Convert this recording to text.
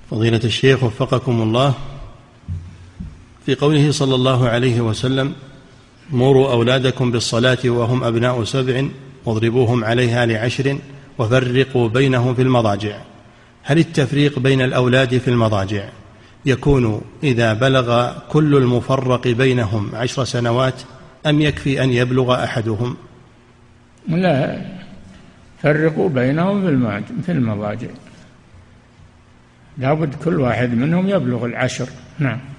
فضيلة الشيخ وفقكم الله، في قوله صلى الله عليه وسلم: مروا أولادكم بالصلاة وهم أبناء 7 واضربوهم عليها ل10 وفرقوا بينهم في المضاجع، هل التفريق بين الأولاد في المضاجع يكون إذا بلغ كل المفرق بينهم 10 سنوات أم يكفي أن يبلغ أحدهم؟ لا، فرقوا بينهم في المضاجع، لابد كل واحد منهم يبلغ 10. نعم.